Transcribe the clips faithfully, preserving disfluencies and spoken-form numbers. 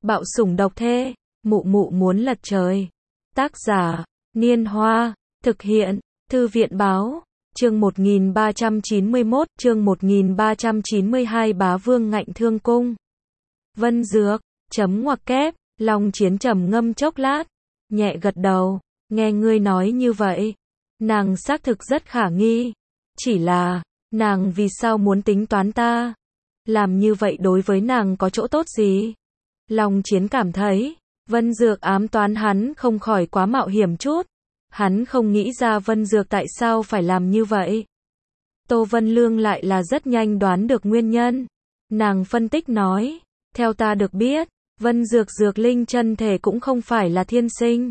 Bạo sủng độc thê, mụ mụ muốn lật trời. Tác giả, Niên Hoa, thực hiện, Thư viện Báo, chương một nghìn ba trăm chín mươi mốt, chương một nghìn ba trăm chín mươi hai Bá Vương Ngạnh Thương Cung. Vân Dược, chấm ngoặc kép, Long Chiến trầm ngâm chốc lát, nhẹ gật đầu, nghe ngươi nói như vậy, nàng xác thực rất khả nghi, chỉ là, nàng vì sao muốn tính toán ta? Làm như vậy đối với nàng có chỗ tốt gì? Long Chiến cảm thấy, Vân Dược ám toán hắn không khỏi quá mạo hiểm chút. Hắn không nghĩ ra Vân Dược tại sao phải làm như vậy. Tô Vân Lương lại là rất nhanh đoán được nguyên nhân. Nàng phân tích nói, theo ta được biết, Vân Dược dược linh chân thể cũng không phải là thiên sinh,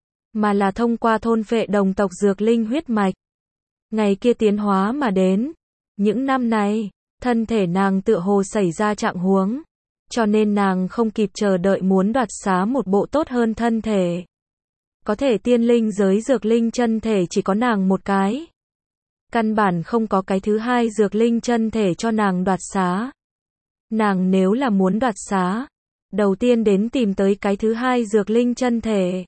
mà là thông qua thôn phệ đồng tộc dược linh huyết mạch. Ngày kia tiến hóa mà đến. Những năm này, thân thể nàng tựa hồ xảy ra trạng huống, cho nên nàng không kịp chờ đợi muốn đoạt xá một bộ tốt hơn thân thể. Có thể tiên linh giới dược linh chân thể chỉ có nàng một cái. Căn bản không có cái thứ hai dược linh chân thể cho nàng đoạt xá. Nàng nếu là muốn đoạt xá, đầu tiên đến tìm tới cái thứ hai dược linh chân thể.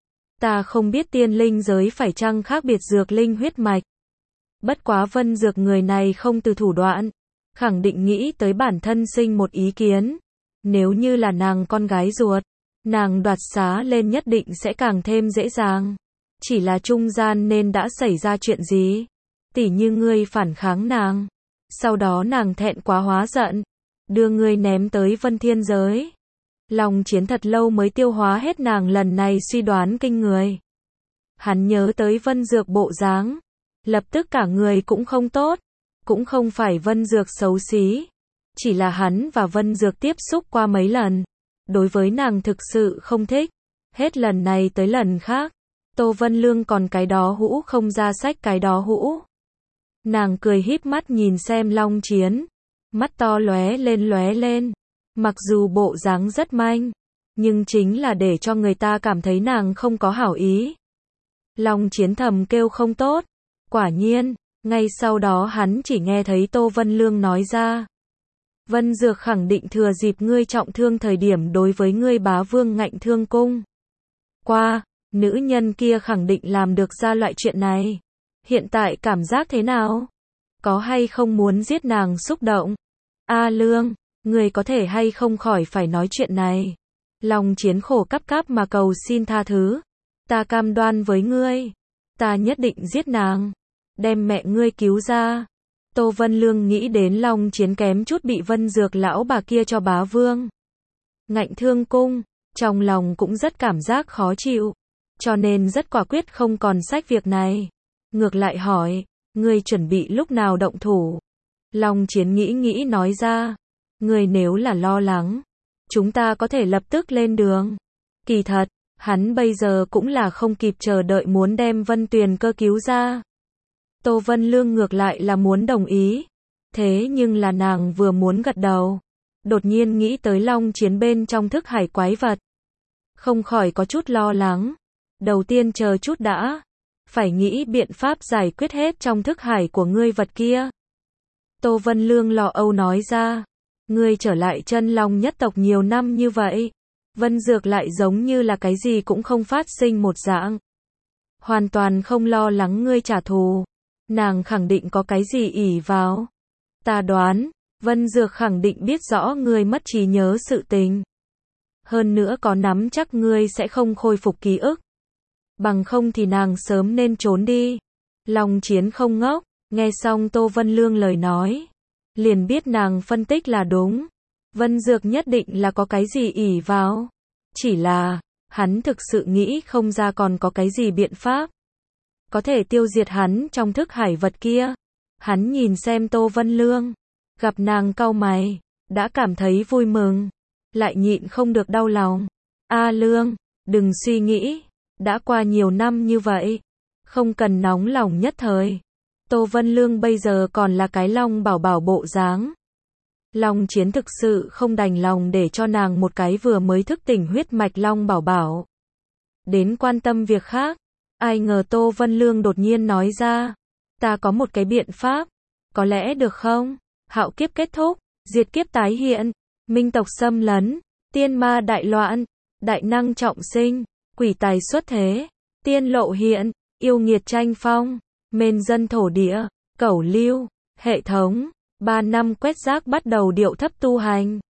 Ta không biết tiên linh giới phải chăng khác biệt dược linh huyết mạch. Bất quá Vân Dược người này không từ thủ đoạn, khẳng định nghĩ tới bản thân sinh một ý kiến. Nếu như là nàng con gái ruột, nàng đoạt xá lên nhất định sẽ càng thêm dễ dàng. Chỉ là trung gian nên đã xảy ra chuyện gì? Tỉ như ngươi phản kháng nàng, sau đó nàng thẹn quá hóa giận, đưa ngươi ném tới Vân Thiên giới. Long Chiến thật lâu mới tiêu hóa hết nàng lần này suy đoán kinh người. Hắn nhớ tới Vân Dược bộ dáng, lập tức cả người cũng không tốt, cũng không phải Vân Dược xấu xí, chỉ là hắn và Vân Dược tiếp xúc qua mấy lần, đối với nàng thực sự không thích, hết lần này tới lần khác, Tô Vân Lương còn cái đó hũ không ra sách cái đó hũ. Nàng cười híp mắt nhìn xem Long Chiến, mắt to lóe lên lóe lên, mặc dù bộ dáng rất manh, nhưng chính là để cho người ta cảm thấy nàng không có hảo ý. Long Chiến thầm kêu không tốt, quả nhiên, ngay sau đó hắn chỉ nghe thấy Tô Vân Lương nói ra. Vân Dược khẳng định thừa dịp ngươi trọng thương thời điểm đối với ngươi Bá Vương Ngạnh Thương Cung. Qua, nữ nhân kia khẳng định làm được ra loại chuyện này. Hiện tại cảm giác thế nào? Có hay không muốn giết nàng xúc động? A Lương, ngươi có thể hay không khỏi phải nói chuyện này? Long Chiến khổ cắp cắp mà cầu xin tha thứ. Ta cam đoan với ngươi, ta nhất định giết nàng, đem mẹ ngươi cứu ra. Tô Vân Lương nghĩ đến Long Chiến kém chút bị Vân Dược lão bà kia cho Bá Vương Ngạnh Thương Cung, trong lòng cũng rất cảm giác khó chịu, cho nên rất quả quyết không còn sách việc này. Ngược lại hỏi, ngươi chuẩn bị lúc nào động thủ? Long Chiến nghĩ nghĩ nói ra, ngươi nếu là lo lắng, chúng ta có thể lập tức lên đường. Kỳ thật, hắn bây giờ cũng là không kịp chờ đợi muốn đem Vân Tuyền Cơ cứu ra. Tô Vân Lương ngược lại là muốn đồng ý, thế nhưng là nàng vừa muốn gật đầu, đột nhiên nghĩ tới Long Chiến bên trong thức hải quái vật, không khỏi có chút lo lắng. Đầu tiên chờ chút đã, phải nghĩ biện pháp giải quyết hết trong thức hải của ngươi vật kia. Tô Vân Lương lo âu nói ra, ngươi trở lại chân long nhất tộc nhiều năm như vậy, Vân Dược lại giống như là cái gì cũng không phát sinh một dạng, hoàn toàn không lo lắng ngươi trả thù. Nàng khẳng định có cái gì ỷ vào. Ta đoán, Vân Dược khẳng định biết rõ ngươi mất trí nhớ sự tình. Hơn nữa có nắm chắc ngươi sẽ không khôi phục ký ức. Bằng không thì nàng sớm nên trốn đi. Long Chiến không ngốc, nghe xong Tô Vân Lương lời nói, liền biết nàng phân tích là đúng. Vân Dược nhất định là có cái gì ỷ vào. Chỉ là, hắn thực sự nghĩ không ra còn có cái gì biện pháp có thể tiêu diệt hắn trong thức hải vật kia. Hắn nhìn xem Tô Vân Lương, gặp nàng cau mày, đã cảm thấy vui mừng, lại nhịn không được đau lòng. A Lương, đừng suy nghĩ, đã qua nhiều năm như vậy, không cần nóng lòng nhất thời. Tô Vân Lương bây giờ còn là cái Long bảo bảo bộ dáng. Long Chiến thực sự không đành lòng để cho nàng một cái vừa mới thức tỉnh huyết mạch Long bảo bảo đến quan tâm việc khác. Ai ngờ Tô Vân Lương đột nhiên nói ra, ta có một cái biện pháp, có lẽ được không? Hạo kiếp kết thúc, diệt kiếp tái hiện, minh tộc xâm lấn, tiên ma đại loạn, đại năng trọng sinh, quỷ tài xuất thế, tiên lộ hiện, yêu nghiệt tranh phong, mên dân thổ địa, cẩu lưu, hệ thống, ba năm quét rác bắt đầu điệu thấp tu hành.